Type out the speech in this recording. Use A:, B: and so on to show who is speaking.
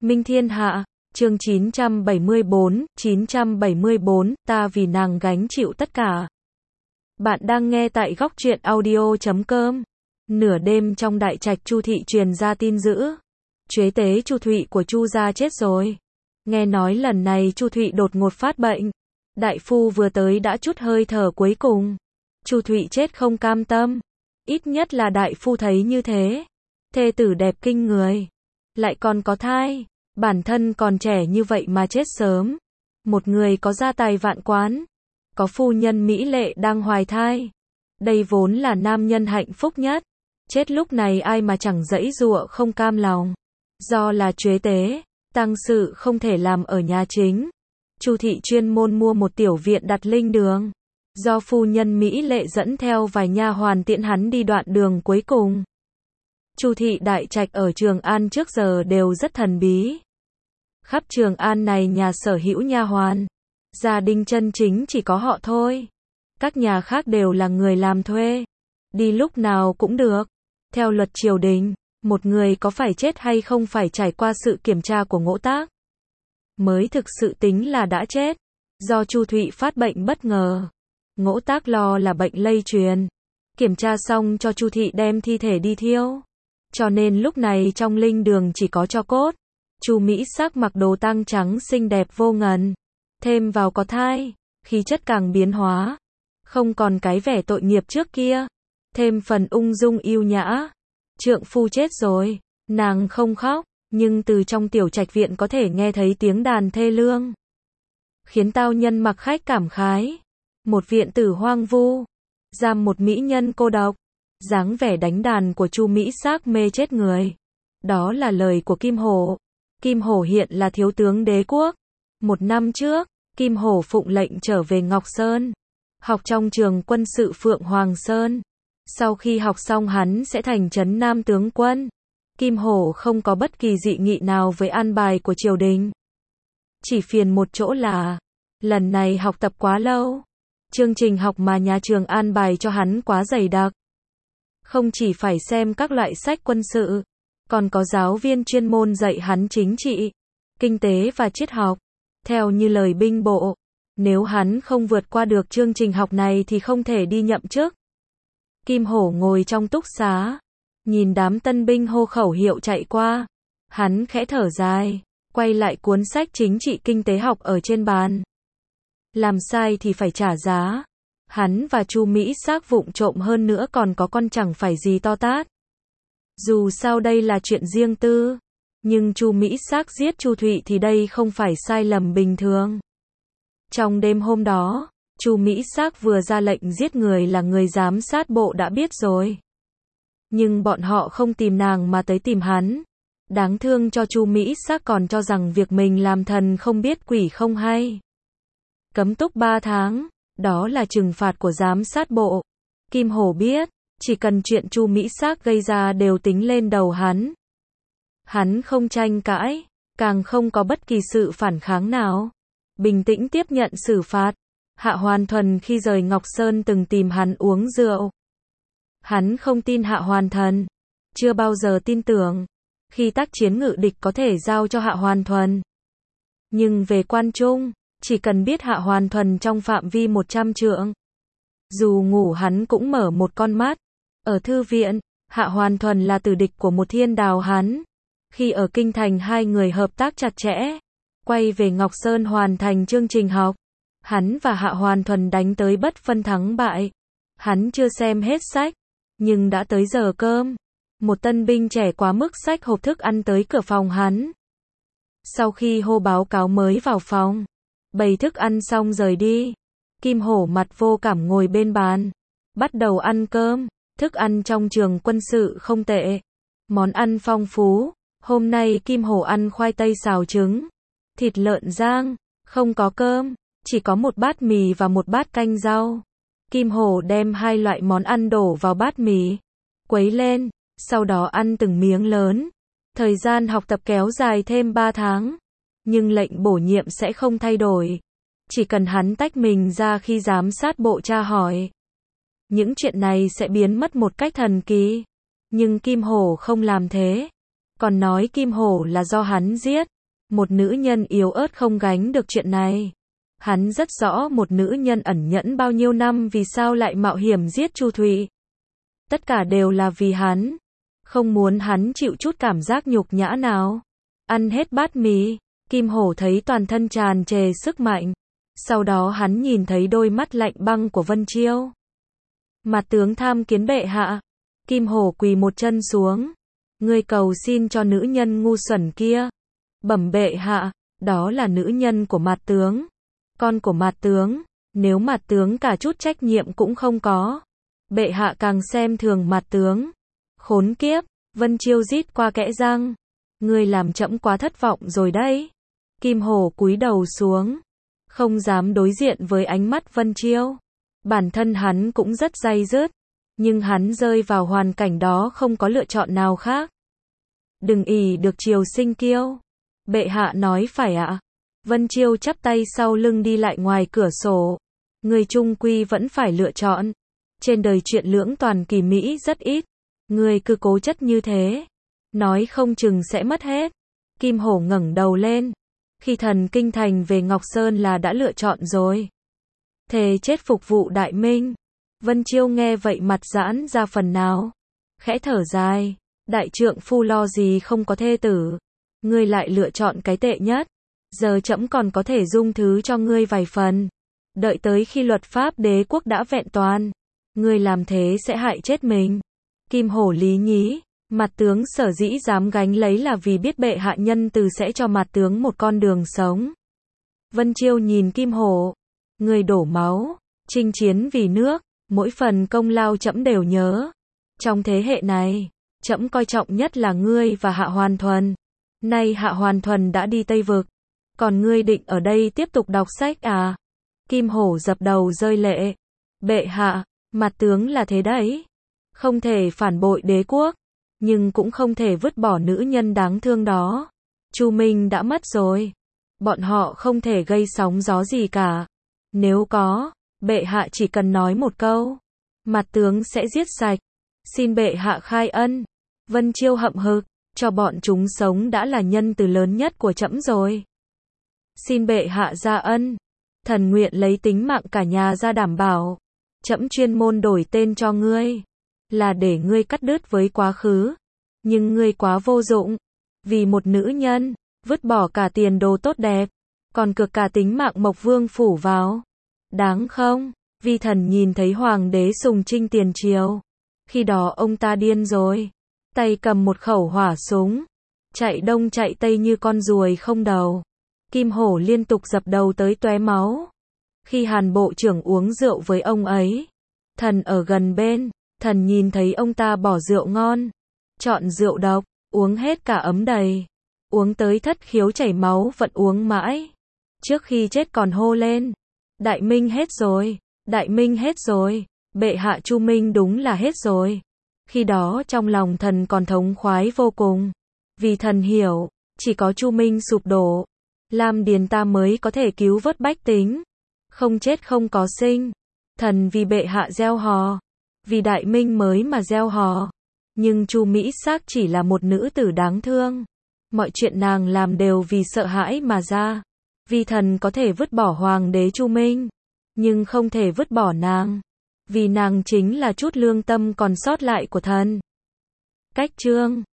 A: Minh Thiên Hạ, chương 974, ta vì nàng gánh chịu tất cả. Bạn đang nghe tại góc truyện audio.com. Nửa đêm trong đại trạch Chu thị truyền ra tin dữ. Chuế tế Chu Thụy của Chu gia chết rồi. Nghe nói lần này Chu Thụy đột ngột phát bệnh. Đại phu vừa tới đã chút hơi thở cuối cùng. Chu Thụy chết không cam tâm. Ít nhất là đại phu thấy như thế. Thê tử đẹp kinh người. Lại còn có thai. Bản thân còn trẻ như vậy mà chết sớm. Một người có gia tài vạn quán. Có phu nhân mỹ lệ đang hoài thai. Đây vốn là nam nhân hạnh phúc nhất. Chết lúc này ai mà chẳng giãy giụa không cam lòng. Do là chuế tế, tang sự không thể làm ở nhà chính. Chu thị chuyên môn mua một tiểu viện đặt linh đường. Do phu nhân mỹ lệ dẫn theo vài nha hoàn tiễn hắn đi đoạn đường cuối cùng. Chu thị đại trạch ở Trường An trước giờ đều rất thần bí. Khắp Trường An này nhà sở hữu nha hoàn, gia đình chân chính chỉ có họ thôi. Các nhà khác đều là người làm thuê. Đi lúc nào cũng được. Theo luật triều đình, một người có phải chết hay không phải trải qua sự kiểm tra của Ngỗ Tác. Mới thực sự tính là đã chết. Do Chu Thụy phát bệnh bất ngờ. Ngỗ Tác lo là bệnh lây truyền. Kiểm tra xong cho Chu thị đem thi thể đi thiêu. Cho nên lúc này trong linh đường chỉ có tro cốt. Chu Mỹ Sắc mặc đồ tang trắng xinh đẹp vô ngần. Thêm vào có thai, khí chất càng biến hóa. Không còn cái vẻ tội nghiệp trước kia. Thêm phần ung dung yêu nhã. Trượng phu chết rồi, nàng không khóc, nhưng từ trong tiểu trạch viện có thể nghe thấy tiếng đàn thê lương. Khiến tao nhân mặc khách cảm khái. Một viện tử hoang vu, giam một mỹ nhân cô độc. Dáng vẻ đánh đàn của Chu Mỹ Sắc mê chết người. Đó là lời của Kim Hổ. Kim Hổ hiện là thiếu tướng đế quốc. Một năm trước, Kim Hổ phụng lệnh trở về Ngọc Sơn. Học trong trường quân sự Phượng Hoàng Sơn. Sau khi học xong hắn sẽ thành trấn Nam tướng quân. Kim Hổ không có bất kỳ dị nghị nào với an bài của triều đình. Chỉ phiền một chỗ là, lần này học tập quá lâu. Chương trình học mà nhà trường an bài cho hắn quá dày đặc. Không chỉ phải xem các loại sách quân sự, còn có giáo viên chuyên môn dạy hắn chính trị, kinh tế và triết học. Theo như lời binh bộ, nếu hắn không vượt qua được chương trình học này thì không thể đi nhậm chức. Kim Hổ ngồi trong túc xá, nhìn đám tân binh hô khẩu hiệu chạy qua. Hắn khẽ thở dài, quay lại cuốn sách chính trị kinh tế học ở trên bàn. Làm sai thì phải trả giá. Hắn và Chu Mỹ Sắc vụng trộm hơn nữa còn có con chẳng phải gì to tát. Dù sao đây là chuyện riêng tư, nhưng Chu Mỹ Sắc giết Chu Thụy thì đây không phải sai lầm bình thường. Trong đêm hôm đó, Chu Mỹ Sắc vừa ra lệnh giết người là người giám sát bộ đã biết rồi. Nhưng bọn họ không tìm nàng mà tới tìm hắn. Đáng thương cho Chu Mỹ Sắc còn cho rằng việc mình làm thần không biết quỷ không hay. Cấm túc 3 tháng, đó là trừng phạt của giám sát bộ. Kim Hổ biết, chỉ cần chuyện Chu Mỹ Sắc gây ra đều tính lên đầu hắn. Hắn không tranh cãi, càng không có bất kỳ sự phản kháng nào. Bình tĩnh tiếp nhận xử phạt. Hạ Hoàn Thuần khi rời Ngọc Sơn từng tìm hắn uống rượu. Hắn không tin Hạ Hoàn Thần. Chưa bao giờ tin tưởng. Khi tác chiến ngự địch có thể giao cho Hạ Hoàn Thuần. Nhưng về quan trung, chỉ cần biết Hạ Hoàn Thuần trong phạm vi 100 trượng. Dù ngủ hắn cũng mở một con mắt. Ở thư viện, Hạ Hoàn Thuần là tử địch của một thiên đào hắn. Khi ở Kinh Thành hai người hợp tác chặt chẽ. Quay về Ngọc Sơn hoàn thành chương trình học. Hắn và Hạ Hoàn Thuần đánh tới bất phân thắng bại. Hắn chưa xem hết sách, nhưng đã tới giờ cơm. Một tân binh trẻ quá mức xách hộp thức ăn tới cửa phòng hắn. Sau khi hô báo cáo mới vào phòng, bày thức ăn xong rời đi. Kim Hổ mặt vô cảm ngồi bên bàn, bắt đầu ăn cơm. Thức ăn trong trường quân sự không tệ, món ăn phong phú. Hôm nay Kim Hổ ăn khoai tây xào trứng, thịt lợn rang, không có cơm. Chỉ có một bát mì và một bát canh rau. Kim Hổ đem hai loại món ăn đổ vào bát mì, quấy lên, sau đó ăn từng miếng lớn. Thời gian học tập kéo dài thêm 3 tháng, nhưng lệnh bổ nhiệm sẽ không thay đổi. Chỉ cần hắn tách mình ra khi giám sát bộ tra hỏi, những chuyện này sẽ biến mất một cách thần kỳ. Nhưng Kim Hổ không làm thế, còn nói Kim Hổ là do hắn giết. Một nữ nhân yếu ớt không gánh được chuyện này. Hắn rất rõ một nữ nhân ẩn nhẫn bao nhiêu năm vì sao lại mạo hiểm giết Chu Thụy. Tất cả đều là vì hắn. Không muốn hắn chịu chút cảm giác nhục nhã nào. Ăn hết bát mì, Kim Hổ thấy toàn thân tràn trề sức mạnh. Sau đó hắn nhìn thấy đôi mắt lạnh băng của Vân Chiêu. Mặt tướng tham kiến bệ hạ. Kim Hổ quỳ một chân xuống. Ngươi cầu xin cho nữ nhân ngu xuẩn kia. Bẩm bệ hạ, đó là nữ nhân của mặt tướng. Con của mặt tướng, nếu mặt tướng cả chút trách nhiệm cũng không có. Bệ hạ càng xem thường mặt tướng. Khốn kiếp, Vân Chiêu rít qua kẽ răng. Ngươi làm trẫm quá thất vọng rồi đấy. Kim Hổ cúi đầu xuống. Không dám đối diện với ánh mắt Vân Chiêu. Bản thân hắn cũng rất day dứt. Nhưng hắn rơi vào hoàn cảnh đó không có lựa chọn nào khác. Đừng ỷ được triều sinh kiêu. Bệ hạ nói phải ạ. Vân Chiêu chắp tay sau lưng đi lại ngoài cửa sổ. Người chung quy vẫn phải lựa chọn. Trên đời chuyện lưỡng toàn kỳ mỹ rất ít. Người cứ cố chấp như thế. Nói không chừng sẽ mất hết. Kim Hổ ngẩng đầu lên. Khi thần kinh thành về Ngọc Sơn là đã lựa chọn rồi. Thề chết phục vụ Đại Minh. Vân Chiêu nghe vậy mặt giãn ra phần nào. Khẽ thở dài. Đại trượng phu lo gì không có thê tử. Ngươi lại lựa chọn cái tệ nhất. Giờ trẫm còn có thể dung thứ cho ngươi vài phần. Đợi tới khi luật pháp đế quốc đã vẹn toàn. Ngươi làm thế sẽ hại chết mình. Kim Hổ lý nhí. Mặt tướng sở dĩ dám gánh lấy là vì biết bệ hạ nhân từ sẽ cho mặt tướng một con đường sống. Vân Chiêu nhìn Kim Hổ. Ngươi đổ máu, chinh chiến vì nước, mỗi phần công lao trẫm đều nhớ. Trong thế hệ này, trẫm coi trọng nhất là ngươi và Hạ Hoàn Thuần. Nay Hạ Hoàn Thuần đã đi Tây Vực. Còn ngươi định ở đây tiếp tục đọc sách à? Kim Hổ dập đầu rơi lệ. Bệ hạ, mặt tướng là thế đấy. Không thể phản bội đế quốc. Nhưng cũng không thể vứt bỏ nữ nhân đáng thương đó. Chu Minh đã mất rồi. Bọn họ không thể gây sóng gió gì cả. Nếu có, bệ hạ chỉ cần nói một câu. Mặt tướng sẽ giết sạch. Xin bệ hạ khai ân. Vân Chiêu hậm hực. Cho bọn chúng sống đã là nhân từ lớn nhất của trẫm rồi. Xin bệ hạ ra ân. Thần nguyện lấy tính mạng cả nhà ra đảm bảo. Trẫm chuyên môn đổi tên cho ngươi. Là để ngươi cắt đứt với quá khứ. Nhưng ngươi quá vô dụng. Vì một nữ nhân, vứt bỏ cả tiền đồ tốt đẹp. Còn cược cả tính mạng Mộc Vương phủ vào. Đáng không? Vi Thần nhìn thấy hoàng đế sùng trinh tiền triều. Khi đó ông ta điên rồi. Tay cầm một khẩu hỏa súng. Chạy đông chạy tây như con ruồi không đầu. Kim Hổ liên tục dập đầu tới tóe máu. Khi Hàn bộ trưởng uống rượu với ông ấy. Thần ở gần bên. Thần nhìn thấy ông ta bỏ rượu ngon. Chọn rượu độc. Uống hết cả ấm đầy. Uống tới thất khiếu chảy máu vẫn uống mãi. Trước khi chết còn hô lên. Đại Minh hết rồi. Đại Minh hết rồi. Bệ hạ Chu Minh đúng là hết rồi. Khi đó trong lòng thần còn thống khoái vô cùng. Vì thần hiểu, chỉ có Chu Minh sụp đổ. Lam Điền ta mới có thể cứu vớt bách tính. Không chết không có sinh. Thần vì bệ hạ gieo hò. Vì Đại Minh mới mà gieo hò. Nhưng Chu Mỹ Sắc chỉ là một nữ tử đáng thương. Mọi chuyện nàng làm đều vì sợ hãi mà ra. Vì thần có thể vứt bỏ hoàng đế Chu Minh. Nhưng không thể vứt bỏ nàng. Vì nàng chính là chút lương tâm còn sót lại của thần. Cách chương